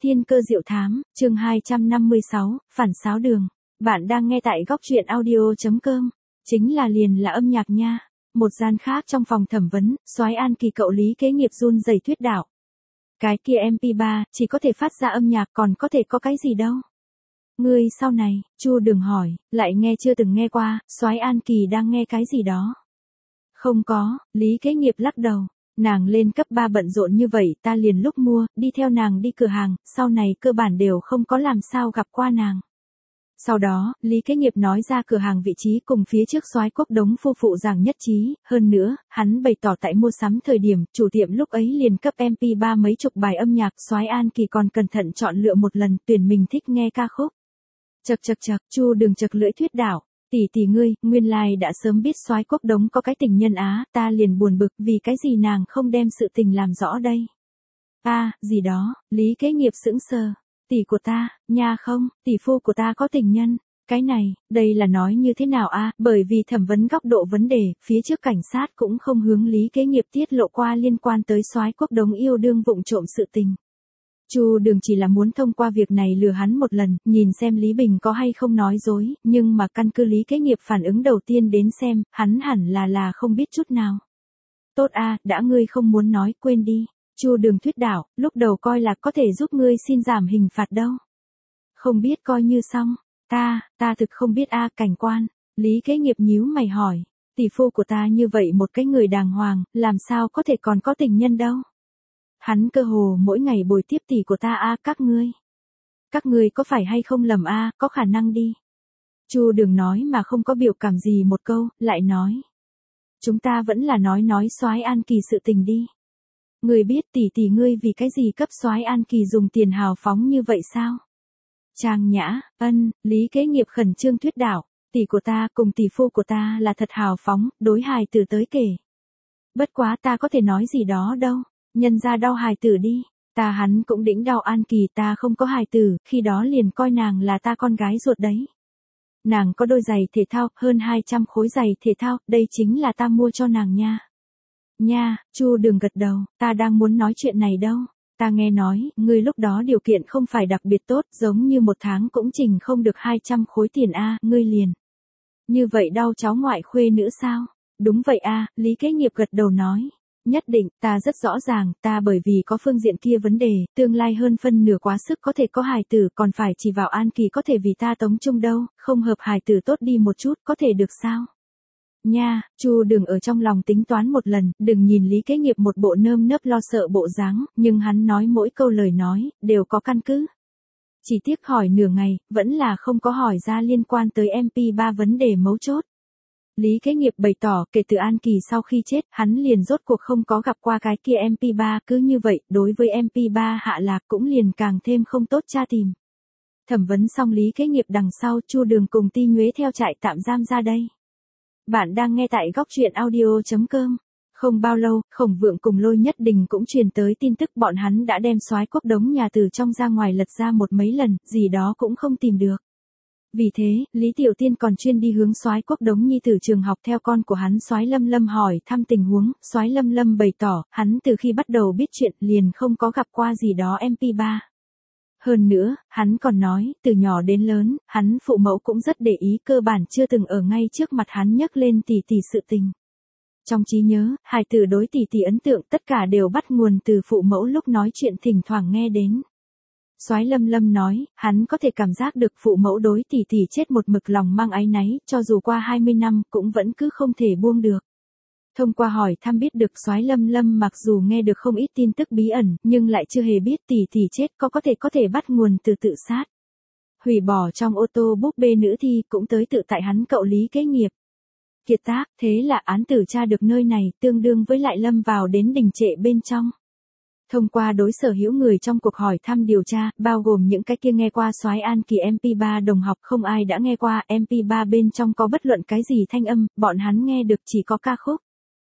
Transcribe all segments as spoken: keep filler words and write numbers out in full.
Thiên cơ diệu thám, chương hai trăm năm mươi sáu, phản xáo đường. Bạn đang nghe tại góc truyện audio chấm com. Chính là liền là âm nhạc nha. Một gian khác trong phòng thẩm vấn, soái An Kỳ cậu Lý Kế Nghiệp run rẩy thuyết đạo. Cái kia em pê ba, chỉ có thể phát ra âm nhạc còn có thể có cái gì đâu. Ngươi sau này, Chu Đường hỏi, lại nghe chưa từng nghe qua, soái An Kỳ đang nghe cái gì đó. Không có, Lý Kế Nghiệp lắc đầu. Nàng lên cấp ba bận rộn như vậy ta liền lúc mua, đi theo nàng đi cửa hàng, sau này cơ bản đều không có làm sao gặp qua nàng. Sau đó, Lý Kế Nghiệp nói ra cửa hàng vị trí cùng phía trước soái Quốc Đống phu phụ giảng nhất trí, hơn nữa, hắn bày tỏ tại mua sắm thời điểm, chủ tiệm lúc ấy liền cấp em pê ba mấy chục bài âm nhạc, soái An Kỳ còn cẩn thận chọn lựa một lần, tuyển mình thích nghe ca khúc. Chậc chậc chậc, Chu Đường chậc lưỡi thuyết đạo. Tỷ tỷ ngươi, nguyên lai đã sớm biết soái Quốc Đống có cái tình nhân á, ta liền buồn bực vì cái gì nàng không đem sự tình làm rõ đây. A, à, gì đó, Lý Kế Nghiệp sững sờ. Tỷ của ta, nha không, tỷ phu của ta có tình nhân. Cái này, đây là nói như thế nào a? À? Bởi vì thẩm vấn góc độ vấn đề, phía trước cảnh sát cũng không hướng Lý Kế Nghiệp tiết lộ qua liên quan tới soái Quốc Đống yêu đương vụng trộm sự tình. Chu Đường chỉ là muốn thông qua việc này lừa hắn một lần, nhìn xem Lý Bình có hay không nói dối, nhưng mà căn cứ Lý Kế Nghiệp phản ứng đầu tiên đến xem, hắn hẳn là là không biết chút nào. Tốt a, đã ngươi không muốn nói, quên đi. Chu Đường thuyết đạo, lúc đầu coi là có thể giúp ngươi xin giảm hình phạt đâu. Không biết coi như xong. Ta, ta thực không biết a, cảnh quan. Lý Kế Nghiệp nhíu mày hỏi, tỷ phu của ta như vậy một cái người đàng hoàng, làm sao có thể còn có tình nhân đâu. Hắn cơ hồ mỗi ngày bồi tiếp tỷ của ta a, à, các ngươi. Các ngươi có phải hay không lầm a, à, có khả năng đi. Chu Đường nói mà không có biểu cảm gì một câu, lại nói. Chúng ta vẫn là nói nói soái An Kỳ sự tình đi. Ngươi biết tỷ tỷ ngươi vì cái gì cấp soái An Kỳ dùng tiền hào phóng như vậy sao? Trang Nhã, ân, Lý Kế Nghiệp khẩn trương thuyết đạo, tỷ của ta cùng tỷ phu của ta là thật hào phóng, đối hài tử tới kể. Bất quá ta có thể nói gì đó đâu. Nhân ra đau hài tử đi, ta hắn cũng đĩnh đau An Kỳ, ta không có hài tử, khi đó liền coi nàng là ta con gái ruột đấy. Nàng có đôi giày thể thao, hơn hai trăm khối giày thể thao, đây chính là ta mua cho nàng nha. Nha, Chu Đường gật đầu, ta đang muốn nói chuyện này đâu. Ta nghe nói, ngươi lúc đó điều kiện không phải đặc biệt tốt, giống như một tháng cũng trình không được hai trăm khối tiền a, ngươi liền. Như vậy đau cháu ngoại khuê nữ sao? Đúng vậy a, Lý Kế Nghiệp gật đầu nói. Nhất định, ta rất rõ ràng, ta bởi vì có phương diện kia vấn đề, tương lai hơn phân nửa quá sức có thể có hài tử, còn phải chỉ vào An Kỳ có thể vì ta tống chung đâu, không hợp hài tử tốt đi một chút, có thể được sao? Nha, Chu Đường ở trong lòng tính toán một lần, đừng nhìn Lý Kế Nghiệp một bộ nơm nớp lo sợ bộ dáng, nhưng hắn nói mỗi câu lời nói, đều có căn cứ. Chỉ tiếc hỏi nửa ngày, vẫn là không có hỏi ra liên quan tới em pê ba vấn đề mấu chốt. Lý Kế Nghiệp bày tỏ, kể từ An Kỳ sau khi chết, hắn liền rốt cuộc không có gặp qua cái kia em pê ba, cứ như vậy, đối với em pê ba hạ lạc cũng liền càng thêm không tốt tra tìm. Thẩm vấn xong Lý Kế Nghiệp đằng sau, Chu Đường cùng Ti Nhuế theo trại tạm giam ra đây. Bạn đang nghe tại góc truyện audio chấm com. Không bao lâu, Khổng Vượng cùng Lôi Nhất Đình cũng truyền tới tin tức bọn hắn đã đem soái Quốc Đống nhà từ trong ra ngoài lật ra một mấy lần, gì đó cũng không tìm được. Vì thế, Lý Tiểu Tiên còn chuyên đi hướng soái Quốc Đống nhi tử trường học theo con của hắn soái Lâm Lâm hỏi thăm tình huống, soái Lâm Lâm bày tỏ, hắn từ khi bắt đầu biết chuyện liền không có gặp qua gì đó em pê ba. Hơn nữa, hắn còn nói, từ nhỏ đến lớn, hắn phụ mẫu cũng rất để ý, cơ bản chưa từng ở ngay trước mặt hắn nhắc lên tỷ tỷ sự tình. Trong trí nhớ, hài tử đối tỷ tỷ ấn tượng tất cả đều bắt nguồn từ phụ mẫu lúc nói chuyện thỉnh thoảng nghe đến. Soái Lâm Lâm nói, hắn có thể cảm giác được phụ mẫu đối tỷ tỷ chết một mực lòng mang áy náy, cho dù qua hai mươi năm cũng vẫn cứ không thể buông được. Thông qua hỏi thăm biết được soái Lâm Lâm mặc dù nghe được không ít tin tức bí ẩn, nhưng lại chưa hề biết tỷ tỷ chết có có thể có thể bắt nguồn từ tự sát. Hủy bỏ trong ô tô búp bê nữ thi cũng tới tự tại hắn cậu Lý Kế Nghiệp. Kiệt tác, thế là án tử tra được nơi này, tương đương với lại lâm vào đến đình trệ bên trong. Thông qua đối sở hữu người trong cuộc hỏi thăm điều tra, bao gồm những cái kia nghe qua soái An Kỳ em pê ba đồng học không ai đã nghe qua em pê ba bên trong có bất luận cái gì thanh âm, bọn hắn nghe được chỉ có ca khúc.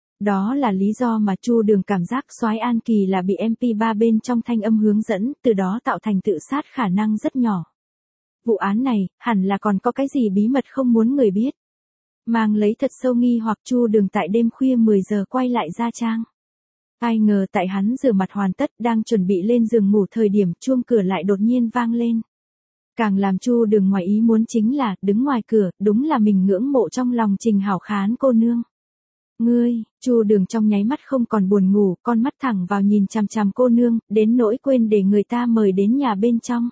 Đó là lý do mà Chu Đường cảm giác soái An Kỳ là bị em pê ba bên trong thanh âm hướng dẫn, từ đó tạo thành tự sát khả năng rất nhỏ. Vụ án này, hẳn là còn có cái gì bí mật không muốn người biết. Mang lấy thật sâu nghi hoặc Chu Đường tại đêm khuya mười giờ quay lại Gia Trang. Ai ngờ tại hắn rửa mặt hoàn tất đang chuẩn bị lên giường ngủ thời điểm chuông cửa lại đột nhiên vang lên. Càng làm Chu Đường ngoài ý muốn chính là, đứng ngoài cửa, đúng là mình ngưỡng mộ trong lòng Trình Hảo Khán cô nương. Ngươi, Chu Đường trong nháy mắt không còn buồn ngủ, con mắt thẳng vào nhìn chằm chằm cô nương, đến nỗi quên để người ta mời đến nhà bên trong.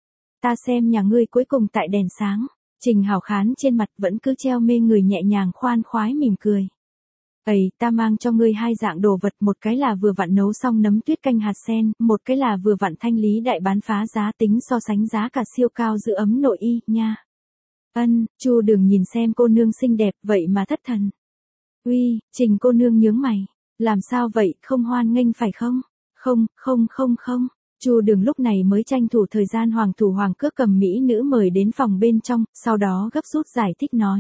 Ta xem nhà ngươi cuối cùng tại đèn sáng. Trình Hảo Khán trên mặt vẫn cứ treo mê người nhẹ nhàng khoan khoái mỉm cười. Ây, ta mang cho ngươi hai dạng đồ vật, một cái là vừa vặn nấu xong nấm tuyết canh hạt sen, một cái là vừa vặn thanh lý đại bán phá giá tính so sánh giá cả siêu cao giữ ấm nội y, nha. Ân, Chu Đường nhìn xem cô nương xinh đẹp, vậy mà thất thần. Uy, Trình cô nương nhướng mày. Làm sao vậy, không hoan nghênh phải không? Không, không không không. Chu Đường lúc này mới tranh thủ thời gian hoàng thủ hoàng cước cầm mỹ nữ mời đến phòng bên trong, sau đó gấp rút giải thích nói.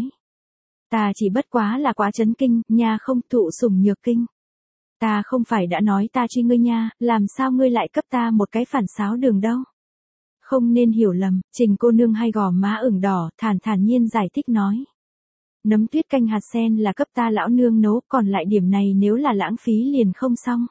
Ta chỉ bất quá là quá chấn kinh, nha không thụ sủng nhược kinh. Ta không phải đã nói ta truy ngươi nha, làm sao ngươi lại cấp ta một cái phản xáo đường đâu. Không nên hiểu lầm, Trình cô nương hay gò má ửng đỏ, thản thản nhiên giải thích nói. Nấm tuyết canh hạt sen là cấp ta lão nương nấu, còn lại điểm này nếu là lãng phí liền không xong.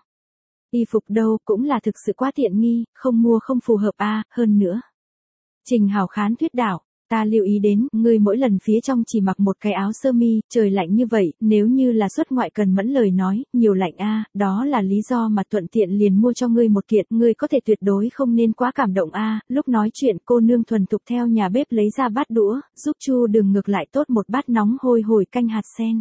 Y phục đâu cũng là thực sự quá tiện nghi, không mua không phù hợp a à, hơn nữa. Trình Hảo Khán thuyết đạo, ta lưu ý đến, ngươi mỗi lần phía trong chỉ mặc một cái áo sơ mi, trời lạnh như vậy, nếu như là xuất ngoại cần mẫn lời nói, nhiều lạnh a à, đó là lý do mà thuận tiện liền mua cho ngươi một kiện, ngươi có thể tuyệt đối không nên quá cảm động a à. Lúc nói chuyện cô nương thuần thục theo nhà bếp lấy ra bát đũa, giúp Chu Đường ngược lại tốt một bát nóng hôi hổi canh hạt sen.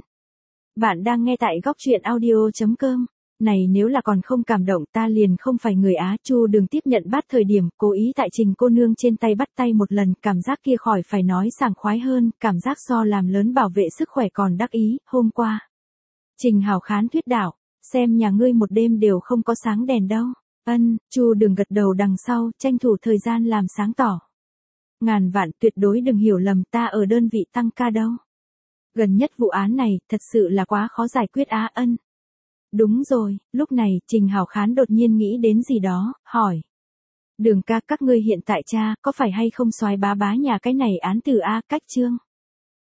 Bạn đang nghe tại góc truyện audio chấm com. Này nếu là còn không cảm động ta liền không phải người Á. Chu Đường tiếp nhận bát thời điểm, cố ý tại Trình cô nương trên tay bắt tay một lần, cảm giác kia khỏi phải nói sảng khoái hơn, cảm giác so làm lớn bảo vệ sức khỏe còn đắc ý. Hôm qua, Trình Hảo Khán thuyết đạo, xem nhà ngươi một đêm đều không có sáng đèn đâu. Ân, Chu Đường gật đầu đằng sau, tranh thủ thời gian làm sáng tỏ. Ngàn vạn tuyệt đối đừng hiểu lầm, ta ở đơn vị tăng ca đâu. Gần nhất vụ án này, thật sự là quá khó giải quyết á. Ân. Đúng rồi, lúc này, Trình Hảo Khán đột nhiên nghĩ đến gì đó, hỏi. Đường ca, các ngươi hiện tại cha, có phải hay không soái bá bá nhà cái này án từ A cách chương?